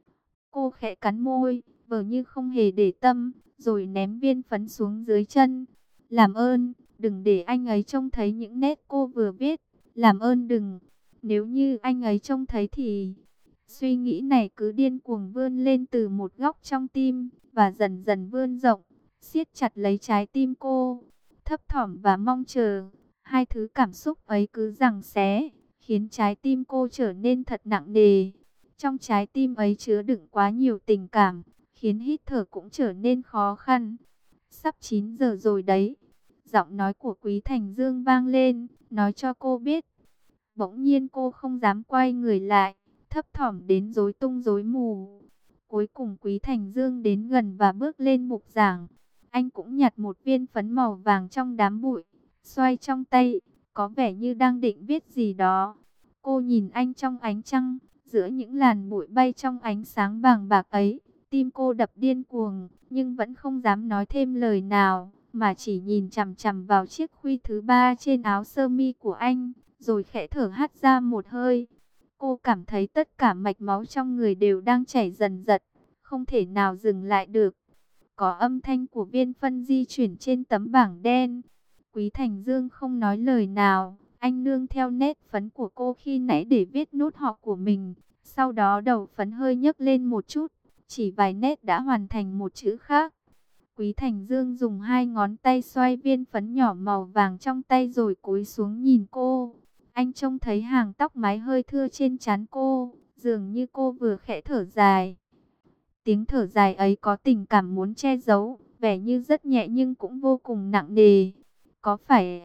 Cô khẽ cắn môi, vờ như không hề để tâm, rồi ném viên phấn xuống dưới chân. Làm ơn, đừng để anh ấy trông thấy những nét cô vừa viết. Làm ơn đừng. Nếu như anh ấy trông thấy thì... Suy nghĩ này cứ điên cuồng vươn lên từ một góc trong tim, và dần dần vươn rộng, siết chặt lấy trái tim cô. Thấp thỏm và mong chờ, hai thứ cảm xúc ấy cứ giằng xé, khiến trái tim cô trở nên thật nặng nề. Trong trái tim ấy chứa đựng quá nhiều tình cảm, khiến hít thở cũng trở nên khó khăn. Sắp chín giờ rồi đấy. Giọng nói của Quý Thành Dương vang lên, nói cho cô biết. Bỗng nhiên cô không dám quay người lại, thấp thỏm đến rối tung rối mù. Cuối cùng Quý Thành Dương đến gần và bước lên bục giảng. Anh cũng nhặt một viên phấn màu vàng trong đám bụi, xoay trong tay, có vẻ như đang định viết gì đó. Cô nhìn anh trong ánh trăng, giữa những làn bụi bay trong ánh sáng vàng bạc ấy, Tim cô đập điên cuồng, nhưng vẫn không dám nói thêm lời nào, mà chỉ nhìn chằm chằm vào chiếc khuy thứ ba trên áo sơ mi của anh, rồi khẽ thở hắt ra một hơi. Cô cảm thấy tất cả mạch máu trong người đều đang chảy dần dật, không thể nào dừng lại được. Có âm thanh của viên phân di chuyển trên tấm bảng đen. Quý Thành Dương không nói lời nào, anh nương theo nét phấn của cô khi nãy để viết nốt họ của mình. Sau đó đầu phấn hơi nhấc lên một chút, chỉ vài nét đã hoàn thành một chữ khác. Quý Thành Dương dùng hai ngón tay xoay viên phấn nhỏ màu vàng trong tay rồi cúi xuống nhìn cô. Anh trông thấy hàng tóc mái hơi thưa trên trán cô, dường như cô vừa khẽ thở dài. Tiếng thở dài ấy có tình cảm muốn che giấu, vẻ như rất nhẹ nhưng cũng vô cùng nặng nề. Có phải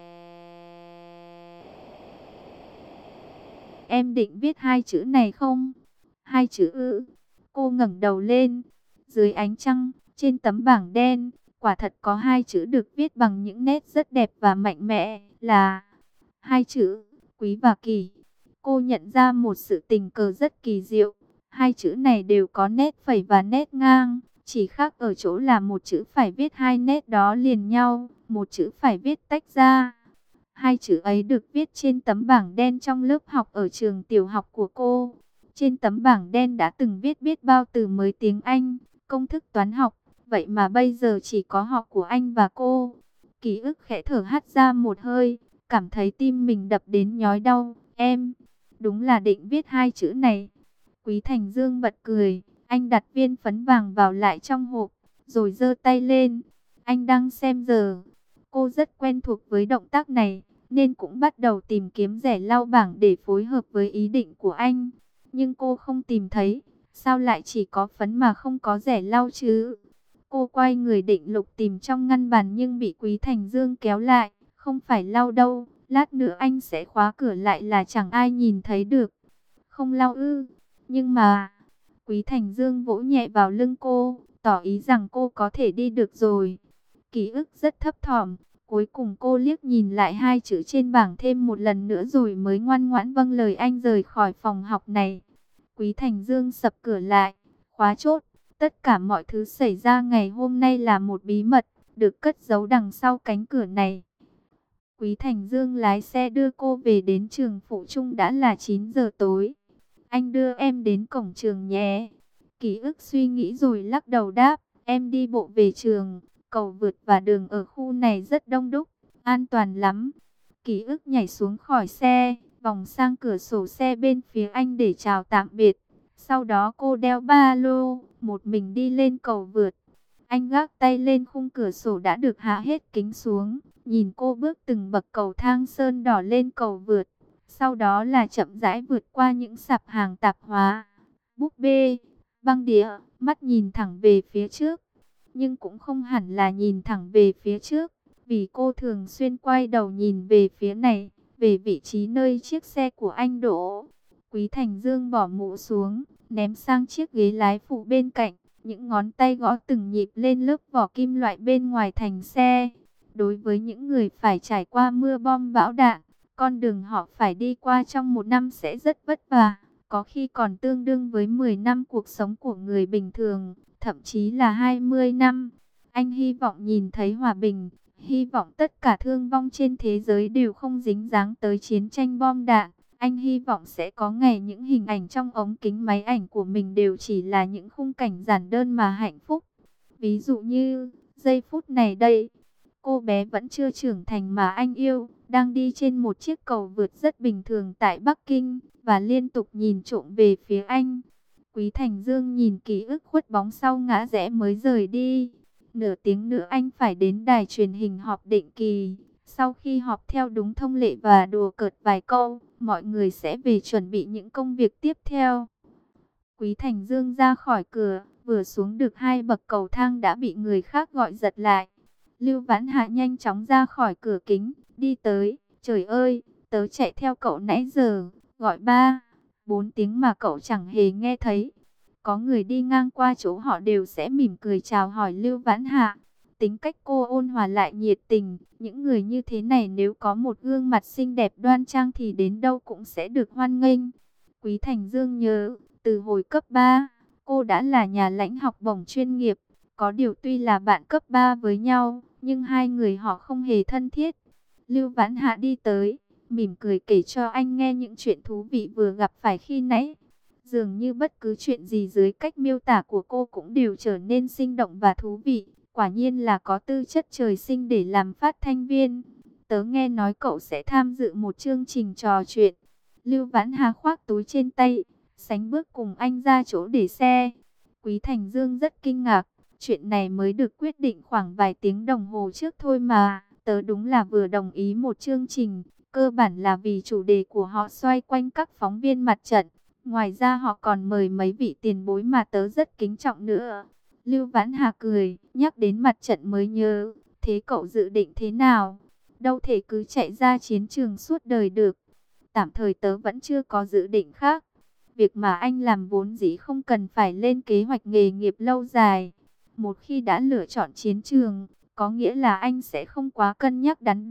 em định viết hai chữ này không? Hai chữ ư? Cô ngẩng đầu lên. Dưới ánh trăng, trên tấm bảng đen, quả thật có hai chữ được viết bằng những nét rất đẹp và mạnh mẽ, là hai chữ Quý và Kỳ. Cô nhận ra một sự tình cờ rất kỳ diệu. Hai chữ này đều có nét phẩy và nét ngang, chỉ khác ở chỗ là một chữ phải viết hai nét đó liền nhau, một chữ phải viết tách ra. Hai chữ ấy được viết trên tấm bảng đen trong lớp học ở trường tiểu học của cô. Trên tấm bảng đen đã từng viết biết bao từ mới tiếng Anh, công thức toán học, vậy mà bây giờ chỉ có họ của anh và cô. Ký ức khẽ thở hắt ra một hơi, cảm thấy tim mình đập đến nhói đau. Em, đúng là định viết hai chữ này. Quý Thành Dương bật cười, anh đặt viên phấn vàng vào lại trong hộp, rồi giơ tay lên. Anh đang xem giờ. Cô rất quen thuộc với động tác này, nên cũng bắt đầu tìm kiếm rẻ lau bảng để phối hợp với ý định của anh. Nhưng cô không tìm thấy, sao lại chỉ có phấn mà không có rẻ lau chứ? Cô quay người định lục tìm trong ngăn bàn nhưng bị Quý Thành Dương kéo lại. Không phải lau đâu, lát nữa anh sẽ khóa cửa lại là chẳng ai nhìn thấy được. Không lau ư? Nhưng mà, Quý Thành Dương vỗ nhẹ vào lưng cô, tỏ ý rằng cô có thể đi được rồi. Ký ức rất thấp thỏm, cuối cùng cô liếc nhìn lại hai chữ trên bảng thêm một lần nữa rồi mới ngoan ngoãn vâng lời anh rời khỏi phòng học này. Quý Thành Dương sập cửa lại, khóa chốt, tất cả mọi thứ xảy ra ngày hôm nay là một bí mật, được cất giấu đằng sau cánh cửa này. Quý Thành Dương lái xe đưa cô về đến trường phụ trung đã là chín giờ tối. Anh đưa em đến cổng trường nhé. Ký ức suy nghĩ rồi lắc đầu đáp, em đi bộ về trường, cầu vượt và đường ở khu này rất đông đúc, an toàn lắm. Ký ức nhảy xuống khỏi xe, vòng sang cửa sổ xe bên phía anh để chào tạm biệt. Sau đó cô đeo ba lô, một mình đi lên cầu vượt. Anh gác tay lên khung cửa sổ đã được hạ hết kính xuống, nhìn cô bước từng bậc cầu thang sơn đỏ lên cầu vượt. Sau đó là chậm rãi vượt qua những sạp hàng tạp hóa, búp bê, băng đĩa, mắt nhìn thẳng về phía trước. Nhưng cũng không hẳn là nhìn thẳng về phía trước, vì cô thường xuyên quay đầu nhìn về phía này, về vị trí nơi chiếc xe của anh đỗ. Quý Thành Dương bỏ mũ xuống, ném sang chiếc ghế lái phụ bên cạnh, những ngón tay gõ từng nhịp lên lớp vỏ kim loại bên ngoài thành xe. Đối với những người phải trải qua mưa bom bão đạn, con đường họ phải đi qua trong một năm sẽ rất vất vả, có khi còn tương đương với mười năm cuộc sống của người bình thường, thậm chí là hai mươi năm. Anh hy vọng nhìn thấy hòa bình, hy vọng tất cả thương vong trên thế giới đều không dính dáng tới chiến tranh bom đạn. Anh hy vọng sẽ có ngày những hình ảnh trong ống kính máy ảnh của mình đều chỉ là những khung cảnh giản đơn mà hạnh phúc. Ví dụ như, giây phút này đây, cô bé vẫn chưa trưởng thành mà anh yêu, đang đi trên một chiếc cầu vượt rất bình thường tại Bắc Kinh, và liên tục nhìn trộm về phía anh. Quý Thành Dương nhìn ký ức khuất bóng sau ngã rẽ mới rời đi. Nửa tiếng nữa anh phải đến đài truyền hình họp định kỳ. Sau khi họp theo đúng thông lệ và đùa cợt vài câu, mọi người sẽ về chuẩn bị những công việc tiếp theo. Quý Thành Dương ra khỏi cửa, vừa xuống được hai bậc cầu thang đã bị người khác gọi giật lại. Lưu Vãn Hạ nhanh chóng ra khỏi cửa kính, đi tới. Trời ơi, tớ chạy theo cậu nãy giờ, gọi ba, bốn tiếng mà cậu chẳng hề nghe thấy. Có người đi ngang qua chỗ họ đều sẽ mỉm cười chào hỏi Lưu Vãn Hạ. Tính cách cô ôn hòa lại nhiệt tình. Những người như thế này nếu có một gương mặt xinh đẹp đoan trang thì đến đâu cũng sẽ được hoan nghênh. Quý Thành Dương nhớ, từ hồi cấp ba, Cô đã là nhà lãnh học bổng chuyên nghiệp, có điều tuy là bạn cấp ba với nhau, nhưng hai người họ không hề thân thiết. Lưu Vãn Hạ đi tới, mỉm cười kể cho anh nghe những chuyện thú vị vừa gặp phải khi nãy. Dường như bất cứ chuyện gì dưới cách miêu tả của cô cũng đều trở nên sinh động và thú vị. Quả nhiên là có tư chất trời sinh để làm phát thanh viên. Tớ nghe nói cậu sẽ tham dự một chương trình trò chuyện. Lưu Vãn Hà khoác túi trên tay, sánh bước cùng anh ra chỗ để xe. Quý Thành Dương rất kinh ngạc. Chuyện này mới được quyết định khoảng vài tiếng đồng hồ trước thôi mà. Tớ đúng là vừa đồng ý một chương trình. Cơ bản là vì chủ đề của họ xoay quanh các phóng viên mặt trận. Ngoài ra họ còn mời mấy vị tiền bối mà tớ rất kính trọng nữa. Lưu Vãn Hà cười, nhắc đến mặt trận mới nhớ. Thế cậu dự định thế nào? Đâu thể cứ chạy ra chiến trường suốt đời được. Tạm thời tớ vẫn chưa có dự định khác. Việc mà anh làm vốn dĩ không cần phải lên kế hoạch nghề nghiệp lâu dài. Một khi đã lựa chọn chiến trường, có nghĩa là anh sẽ không quá cân nhắc đắn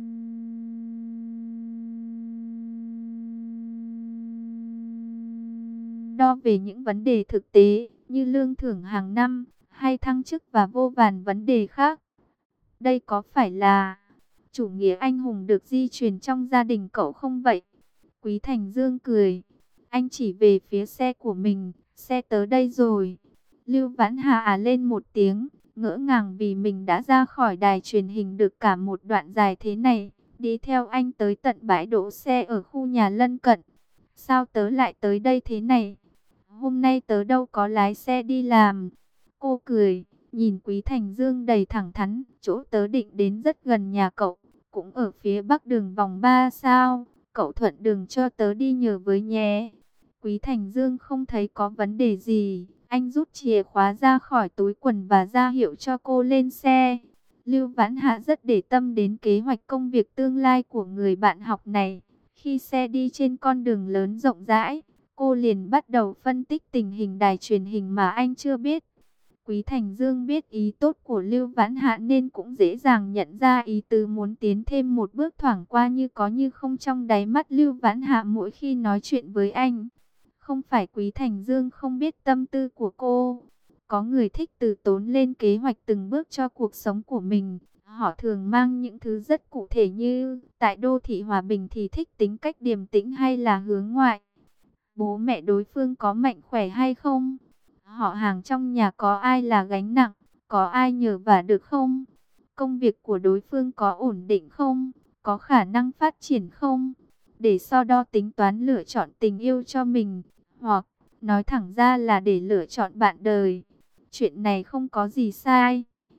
đo về những vấn đề thực tế như lương thưởng hàng năm hay thăng chức và vô vàn vấn đề khác. Đây có phải là chủ nghĩa anh hùng được di truyền trong gia đình cậu không vậy? Quý Thành Dương cười. Anh chỉ về phía xe của mình. Xe tới đây rồi. Lưu Vãn Hà à lên một tiếng, ngỡ ngàng vì mình đã ra khỏi đài truyền hình được cả một đoạn dài thế này. Đi theo anh tới tận bãi đỗ xe ở khu nhà lân cận. Sao tớ lại tới đây thế này? Hôm nay tớ đâu có lái xe đi làm. Cô cười, nhìn Quý Thành Dương đầy thẳng thắn. Chỗ tớ định đến rất gần nhà cậu, cũng ở phía bắc đường vòng ba sao. Cậu thuận đường cho tớ đi nhờ với nhé. Quý Thành Dương không thấy có vấn đề gì. Anh rút chìa khóa ra khỏi túi quần và ra hiệu cho cô lên xe. Lưu Vãn Hạ rất để tâm đến kế hoạch công việc tương lai của người bạn học này. Khi xe đi trên con đường lớn rộng rãi, cô liền bắt đầu phân tích tình hình đài truyền hình mà anh chưa biết. Quý Thành Dương biết ý tốt của Lưu Vãn Hạ nên cũng dễ dàng nhận ra ý tứ muốn tiến thêm một bước thoảng qua như có như không trong đáy mắt Lưu Vãn Hạ mỗi khi nói chuyện với anh. Không phải Quý Thành Dương không biết tâm tư của cô. Có người thích từ tốn lên kế hoạch từng bước cho cuộc sống của mình. Họ thường mang những thứ rất cụ thể như tại đô thị hòa bình thì thích tính cách điềm tĩnh hay là hướng ngoại. Bố mẹ đối phương có mạnh khỏe hay không? Họ hàng trong nhà có ai là gánh nặng? Có ai nhờ vả được không? Công việc của đối phương có ổn định không? Có khả năng phát triển không? Để so đo tính toán lựa chọn tình yêu cho mình. Hoặc, nói thẳng ra là để lựa chọn bạn đời. Chuyện này không có gì sai.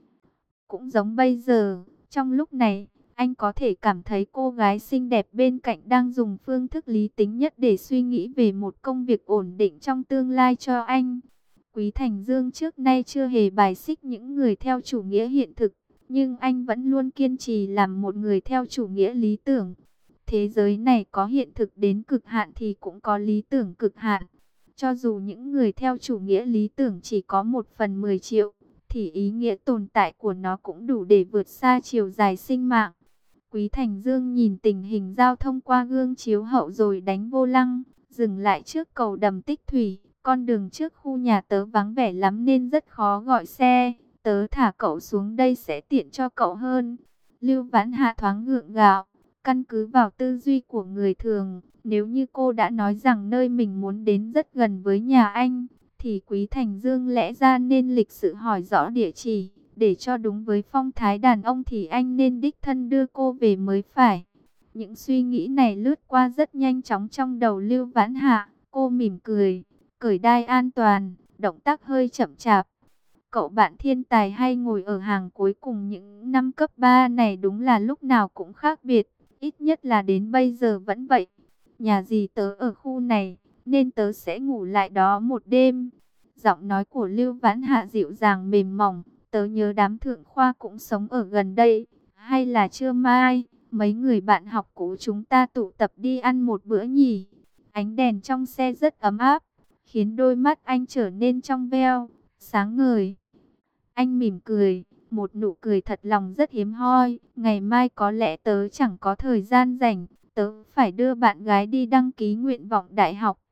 Cũng giống bây giờ, trong lúc này, anh có thể cảm thấy cô gái xinh đẹp bên cạnh đang dùng phương thức lý tính nhất để suy nghĩ về một công việc ổn định trong tương lai cho anh. Quý Thành Dương trước nay chưa hề bài xích những người theo chủ nghĩa hiện thực, nhưng anh vẫn luôn kiên trì làm một người theo chủ nghĩa lý tưởng. Thế giới này có hiện thực đến cực hạn thì cũng có lý tưởng cực hạn. Cho dù những người theo chủ nghĩa lý tưởng chỉ có một phần mười triệu, thì ý nghĩa tồn tại của nó cũng đủ để vượt xa chiều dài sinh mạng. Quý Thành Dương nhìn tình hình giao thông qua gương chiếu hậu rồi đánh vô lăng, dừng lại trước cầu đầm Tích Thủy. Con đường trước khu nhà tớ vắng vẻ lắm nên rất khó gọi xe. Tớ thả cậu xuống đây sẽ tiện cho cậu hơn. Lưu Vãn Hạ thoáng gượng gạo. Căn cứ vào tư duy của người thường, nếu như cô đã nói rằng nơi mình muốn đến rất gần với nhà anh, thì Quý Thành Dương lẽ ra nên lịch sự hỏi rõ địa chỉ. Để cho đúng với phong thái đàn ông thì anh nên đích thân đưa cô về mới phải. Những suy nghĩ này lướt qua rất nhanh chóng trong đầu Lưu Vãn Hạ. Cô mỉm cười, cởi đai an toàn, động tác hơi chậm chạp. Cậu bạn thiên tài hay ngồi ở hàng cuối cùng những năm cấp ba này đúng là lúc nào cũng khác biệt. Ít nhất là đến bây giờ vẫn vậy. Nhà dì tớ ở khu này, nên tớ sẽ ngủ lại đó một đêm. Giọng nói của Lưu Vãn Hạ dịu dàng mềm mỏng. Tớ nhớ đám thượng khoa cũng sống ở gần đây. Hay là trưa mai, mấy người bạn học cũ chúng ta tụ tập đi ăn một bữa nhỉ? Ánh đèn trong xe rất ấm áp, khiến đôi mắt anh trở nên trong veo, sáng ngời. Anh mỉm cười, một nụ cười thật lòng rất hiếm hoi. Ngày mai có lẽ tớ chẳng có thời gian rảnh, tớ phải đưa bạn gái đi đăng ký nguyện vọng đại học.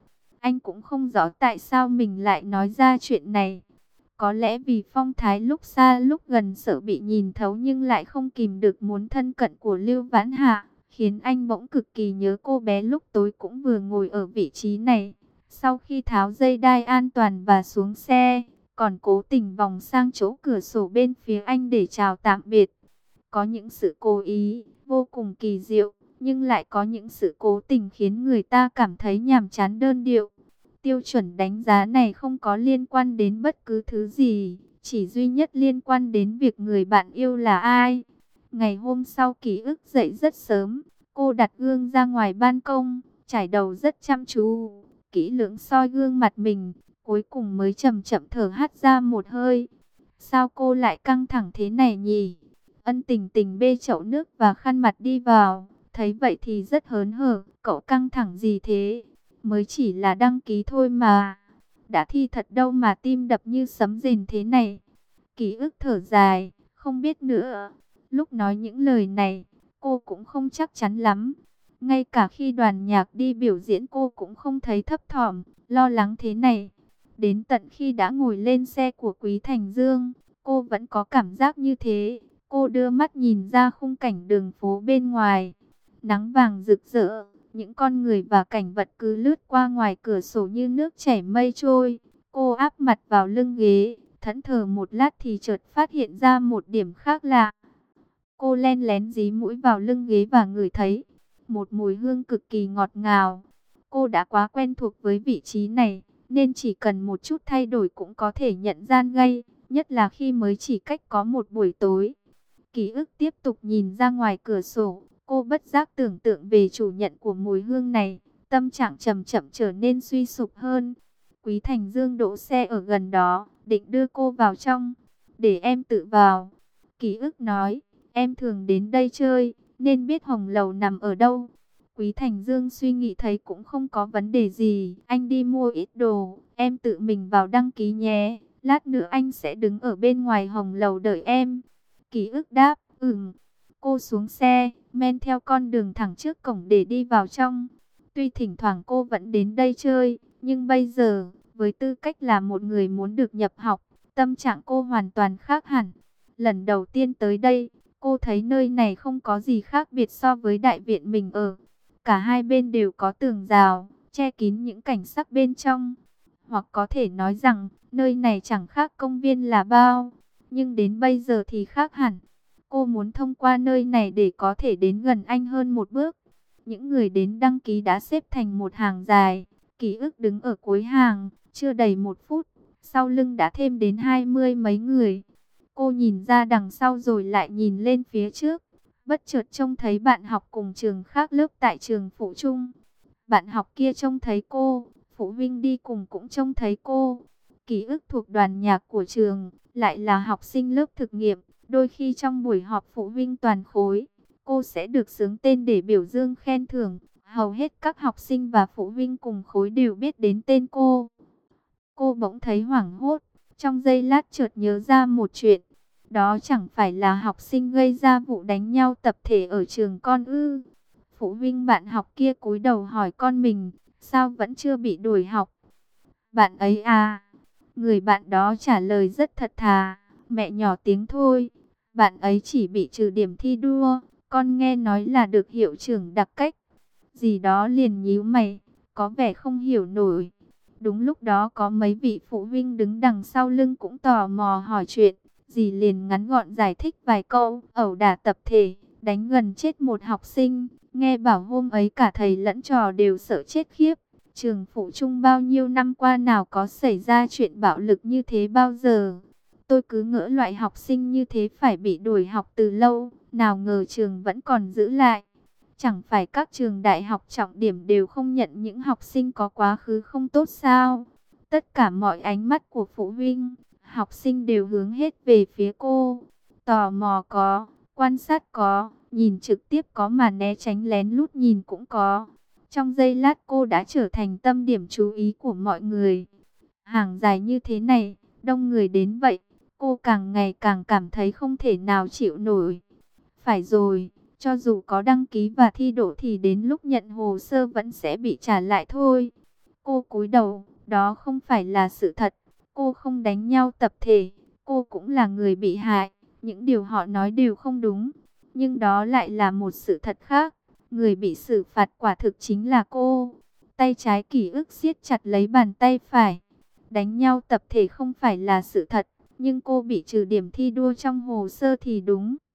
Anh cũng không rõ tại sao mình lại nói ra chuyện này. Có lẽ vì phong thái lúc xa lúc gần sợ bị nhìn thấu nhưng lại không kìm được muốn thân cận của Lưu Vãn Hạ, khiến anh bỗng cực kỳ nhớ cô bé lúc tối cũng vừa ngồi ở vị trí này. Sau khi tháo dây đai an toàn và xuống xe, còn cố tình vòng sang chỗ cửa sổ bên phía anh để chào tạm biệt. Có những sự cố ý, vô cùng kỳ diệu, nhưng lại có những sự cố tình khiến người ta cảm thấy nhàm chán đơn điệu. Tiêu chuẩn đánh giá này không có liên quan đến bất cứ thứ gì, chỉ duy nhất liên quan đến việc người bạn yêu là ai. Ngày hôm sau ký ức dậy rất sớm, cô đặt gương ra ngoài ban công, trải đầu rất chăm chú, kỹ lưỡng soi gương mặt mình, cuối cùng mới chậm chậm thở hắt ra một hơi. Sao cô lại căng thẳng thế này nhỉ? Ân Tình Tình bê chậu nước và khăn mặt đi vào, thấy vậy thì rất hớn hở. Cậu căng thẳng gì thế? Mới chỉ là đăng ký thôi mà. Đã thi thật đâu mà tim đập như sấm rền thế này. Ký ức thở dài, không biết nữa. Lúc nói những lời này, cô cũng không chắc chắn lắm. Ngay cả khi đoàn nhạc đi biểu diễn cô cũng không thấy thấp thỏm, lo lắng thế này. Đến tận khi đã ngồi lên xe của Quý Thành Dương, cô vẫn có cảm giác như thế. Cô đưa mắt nhìn ra khung cảnh đường phố bên ngoài. Nắng vàng rực rỡ, những con người và cảnh vật cứ lướt qua ngoài cửa sổ như nước chảy mây trôi. Cô áp mặt vào lưng ghế, thẫn thờ một lát thì chợt phát hiện ra một điểm khác lạ. Cô len lén dí mũi vào lưng ghế và ngửi thấy một mùi hương cực kỳ ngọt ngào. Cô đã quá quen thuộc với vị trí này, nên chỉ cần một chút thay đổi cũng có thể nhận gian gây, nhất là khi mới chỉ cách có một buổi tối. Ký ức tiếp tục nhìn ra ngoài cửa sổ, cô bất giác tưởng tượng về chủ nhận của mùi hương này, tâm trạng chậm chậm trở nên suy sụp hơn. Quý Thành Dương đỗ xe ở gần đó, định đưa cô vào trong. Để em tự vào. Ký ức nói, em thường đến đây chơi, nên biết Hồng Lầu nằm ở đâu. Quý Thành Dương suy nghĩ thấy cũng không có vấn đề gì. Anh đi mua ít đồ, em tự mình vào đăng ký nhé. Lát nữa anh sẽ đứng ở bên ngoài Hồng Lầu đợi em. Ký ức đáp, ừm. Cô xuống xe, men theo con đường thẳng trước cổng để đi vào trong. Tuy thỉnh thoảng cô vẫn đến đây chơi, nhưng bây giờ, với tư cách là một người muốn được nhập học, tâm trạng cô hoàn toàn khác hẳn. Lần đầu tiên tới đây, cô thấy nơi này không có gì khác biệt so với đại viện mình ở. Cả hai bên đều có tường rào, che kín những cảnh sắc bên trong. Hoặc có thể nói rằng, nơi này chẳng khác công viên là bao. Nhưng đến bây giờ thì khác hẳn. Cô muốn thông qua nơi này để có thể đến gần anh hơn một bước. Những người đến đăng ký đã xếp thành một hàng dài. Ký ức đứng ở cuối hàng, chưa đầy một phút. Sau lưng đã thêm đến hai mươi mấy người. Cô nhìn ra đằng sau rồi lại nhìn lên phía trước. Bất chợt trông thấy bạn học cùng trường khác lớp tại trường phụ trung. Bạn học kia trông thấy cô, phụ huynh đi cùng cũng trông thấy cô. Ký ức thuộc đoàn nhạc của trường, lại là học sinh lớp thực nghiệm. Đôi khi trong buổi họp phụ huynh toàn khối, cô sẽ được xướng tên để biểu dương khen thưởng. Hầu hết các học sinh và phụ huynh cùng khối đều biết đến tên cô. Cô bỗng thấy hoảng hốt, trong giây lát chợt nhớ ra một chuyện. Đó chẳng phải là học sinh gây ra vụ đánh nhau tập thể ở trường con ư? Phụ huynh bạn học kia cúi đầu hỏi con mình, sao vẫn chưa bị đuổi học? Bạn ấy à? Người bạn đó trả lời rất thật thà, mẹ nhỏ tiếng thôi. Bạn ấy chỉ bị trừ điểm thi đua, con nghe nói là được hiệu trưởng đặc cách. Gì đó liền nhíu mày, có vẻ không hiểu nổi. Đúng lúc đó có mấy vị phụ huynh đứng đằng sau lưng cũng tò mò hỏi chuyện. Dì liền ngắn gọn giải thích vài câu, ẩu đả tập thể, đánh gần chết một học sinh. Nghe bảo hôm ấy cả thầy lẫn trò đều sợ chết khiếp. Trường phụ trung bao nhiêu năm qua nào có xảy ra chuyện bạo lực như thế bao giờ. Tôi cứ ngỡ loại học sinh như thế phải bị đuổi học từ lâu, nào ngờ trường vẫn còn giữ lại. Chẳng phải các trường đại học trọng điểm đều không nhận những học sinh có quá khứ không tốt sao? Tất cả mọi ánh mắt của phụ huynh, học sinh đều hướng hết về phía cô. Tò mò có, quan sát có, nhìn trực tiếp có mà né tránh lén lút nhìn cũng có. Trong giây lát cô đã trở thành tâm điểm chú ý của mọi người. Hàng dài như thế này, đông người đến vậy, cô càng ngày càng cảm thấy không thể nào chịu nổi. Phải rồi, cho dù có đăng ký và thi đỗ thì đến lúc nhận hồ sơ vẫn sẽ bị trả lại thôi. Cô cúi đầu, đó không phải là sự thật. Cô không đánh nhau tập thể, cô cũng là người bị hại. Những điều họ nói đều không đúng. Nhưng đó lại là một sự thật khác. Người bị xử phạt quả thực chính là cô. Tay trái Kỷ ức siết chặt lấy bàn tay phải. Đánh nhau tập thể không phải là sự thật. Nhưng cô bị trừ điểm thi đua trong hồ sơ thì đúng.